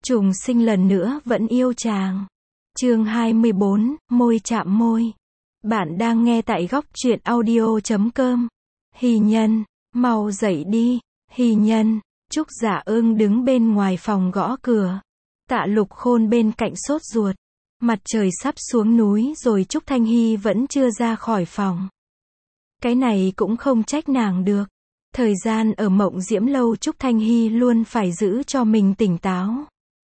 Trùng sinh lần nữa vẫn yêu chàng. Chương 24, môi chạm môi. Bạn đang nghe tại góc truyện audio.com. Hy Nhân, mau dậy đi. Hy Nhân. Trúc Dạ Ưng đứng bên ngoài phòng gõ cửa. Tạ Lục Khôn bên cạnh sốt ruột. Mặt trời sắp xuống núi rồi Trúc Thanh Hy vẫn chưa ra khỏi phòng. Cái này cũng không trách nàng được. Thời gian ở Mộng Diễm Lâu Trúc Thanh Hy luôn phải giữ cho mình tỉnh táo.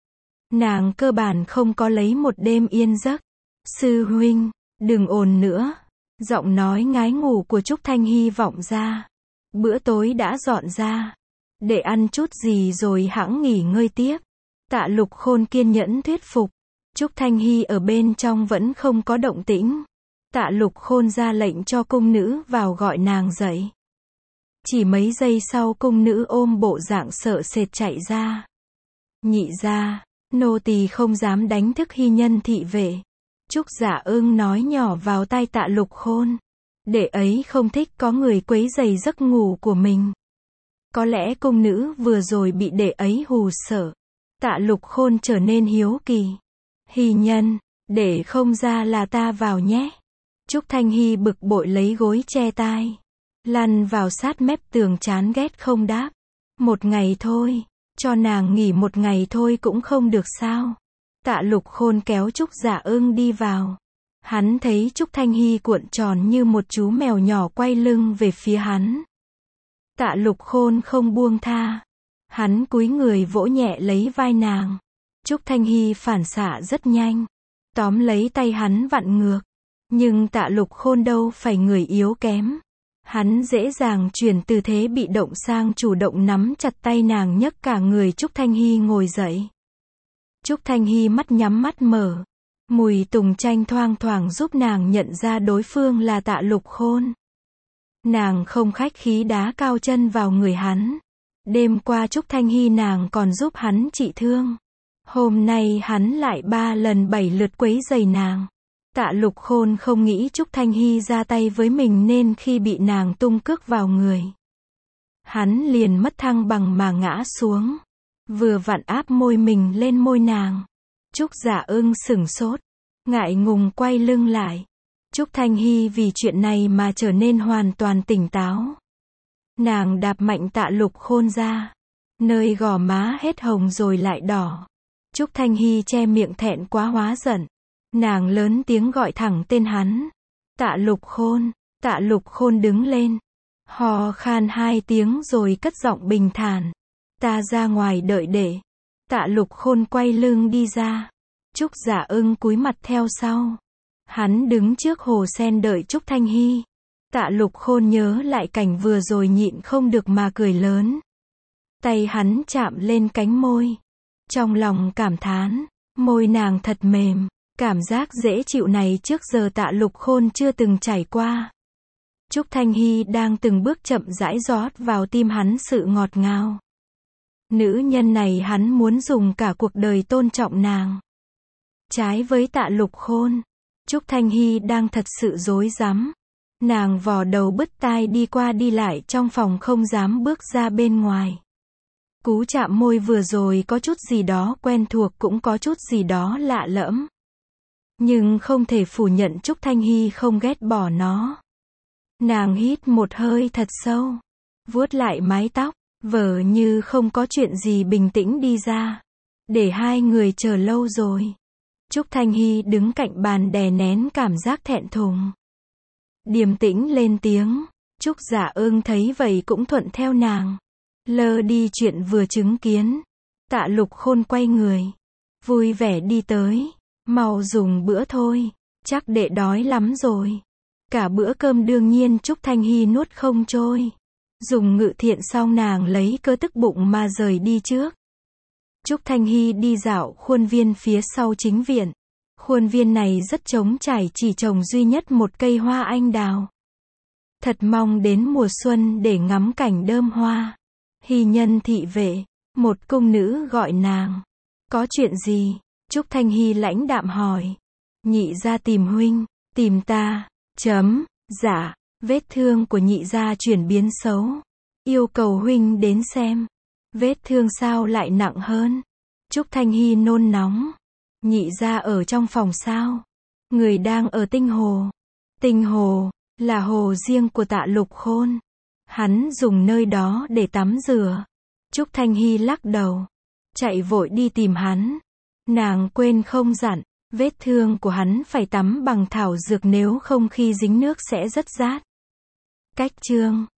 Nàng cơ bản không có lấy một đêm yên giấc. Sư huynh, đừng ồn nữa. Giọng nói ngái ngủ của Trúc Thanh Hy vọng ra. Bữa tối đã dọn ra. Để ăn chút gì rồi hẵng nghỉ ngơi tiếp. Tạ Lục Khôn kiên nhẫn thuyết phục. Trúc Thanh Hy ở bên trong vẫn không có động tĩnh. Tạ Lục Khôn ra lệnh cho cung nữ vào gọi nàng dậy. Chỉ mấy giây sau cung nữ ôm bộ dạng sợ sệt chạy ra. Nhị gia, nô tỳ không dám đánh thức Hy Nhân thị vệ. Trúc Dạ Ưng nói nhỏ vào tai Tạ Lục Khôn. Đệ ấy không thích có người quấy rầy giấc ngủ của mình. Có lẽ cung nữ vừa rồi bị đệ ấy hù sợ. Tạ Lục Khôn trở nên hiếu kỳ. Hy Nhân, để không ra là ta vào nhé. Trúc Thanh Hy bực bội lấy gối che tai. Lăn vào sát mép tường chán ghét không đáp. Một ngày thôi, cho nàng nghỉ một ngày thôi cũng không được sao. Tạ Lục Khôn kéo Trúc Dạ Ưng đi vào. Hắn thấy Trúc Thanh Hy cuộn tròn như một chú mèo nhỏ quay lưng về phía hắn. Tạ Lục Khôn không buông tha. Hắn cúi người vỗ nhẹ lấy vai nàng. Trúc Thanh Hy phản xạ rất nhanh. Tóm lấy tay hắn vặn ngược. Nhưng Tạ Lục Khôn đâu phải người yếu kém. Hắn dễ dàng chuyển từ thế bị động sang chủ động nắm chặt tay nàng nhấc cả người Trúc Thanh Hy ngồi dậy. Trúc Thanh Hy mắt nhắm mắt mở. Mùi tùng chanh thoang thoảng giúp nàng nhận ra đối phương là Tạ Lục Khôn. Nàng không khách khí đá cao chân vào người hắn. Đêm qua Trúc Thanh Hy nàng còn giúp hắn trị thương. Hôm nay hắn lại 3 lần 7 lượt quấy rầy nàng. Tạ Lục Khôn không nghĩ Trúc Thanh Hy ra tay với mình nên khi bị nàng tung cước vào người. Hắn liền mất thăng bằng mà ngã xuống. Vừa vặn áp môi mình lên môi nàng. Trúc Dạ Ưng sửng sốt. Ngại ngùng quay lưng lại. Trúc Thanh Hy vì chuyện này mà trở nên hoàn toàn tỉnh táo. Nàng đạp mạnh Tạ Lục Khôn ra. Nơi gò má hết hồng rồi lại đỏ. Trúc Thanh Hy che miệng thẹn quá hóa giận. Nàng lớn tiếng gọi thẳng tên hắn. Tạ Lục Khôn. Tạ Lục Khôn đứng lên. Hò khan 2 tiếng rồi cất giọng bình thản. Ta ra ngoài đợi đệ. Tạ Lục Khôn quay lưng đi ra. Trúc Dạ Ưng cúi mặt theo sau. Hắn đứng trước hồ sen đợi Trúc Thanh Hy. Tạ Lục Khôn nhớ lại cảnh vừa rồi nhịn không được mà cười lớn. Tay hắn chạm lên cánh môi. Trong lòng cảm thán, môi nàng thật mềm. Cảm giác dễ chịu này trước giờ Tạ Lục Khôn chưa từng trải qua. Trúc Thanh Hy đang từng bước chậm rãi rót vào tim hắn sự ngọt ngào. Nữ nhân này hắn muốn dùng cả cuộc đời tôn trọng nàng. Trái với Tạ Lục Khôn, Trúc Thanh Hy đang thật sự rối rắm. Nàng vò đầu bứt tai đi qua đi lại trong phòng không dám bước ra bên ngoài. Cú chạm môi vừa rồi có chút gì đó quen thuộc cũng có chút gì đó lạ lẫm. Nhưng không thể phủ nhận Trúc Thanh Hy không ghét bỏ nó. Nàng hít một hơi thật sâu. Vuốt lại mái tóc, vờ như không có chuyện gì bình tĩnh đi ra. Để hai người chờ lâu rồi. Trúc Thanh Hy đứng cạnh bàn đè nén cảm giác thẹn thùng. Điềm tĩnh lên tiếng. Trúc Dạ Ưng thấy vậy cũng thuận theo nàng. Lơ đi chuyện vừa chứng kiến. Tạ Lục Khôn quay người. Vui vẻ đi tới. Mau dùng bữa thôi. Chắc đệ đói lắm rồi. Cả bữa cơm đương nhiên Trúc Thanh Hy nuốt không trôi. Dùng ngự thiện xong nàng lấy cớ tức bụng mà rời đi trước. Trúc Thanh Hy đi dạo khuôn viên phía sau chính viện. Khuôn viên này rất trống trải chỉ trồng duy nhất một cây hoa anh đào. Thật mong đến mùa xuân để ngắm cảnh đơm hoa. Hy Nhân thị vệ. Một cung nữ gọi nàng. Có chuyện gì? Trúc Thanh Hy lãnh đạm hỏi. Nhị gia tìm huynh. Tìm ta. Dạ. Vết thương của nhị gia chuyển biến xấu. Yêu cầu huynh đến xem. Vết thương sao lại nặng hơn? Trúc Thanh Hy nôn nóng. Nhị gia ở trong phòng sao? Người đang ở Tinh Hồ. Tinh Hồ, là hồ riêng của Tạ Lục Khôn. Hắn dùng nơi đó để tắm rửa. Trúc Thanh Hy lắc đầu. Chạy vội đi tìm hắn. Nàng quên không dặn, vết thương của hắn phải tắm bằng thảo dược nếu không khi dính nước sẽ rất rát. Cách chương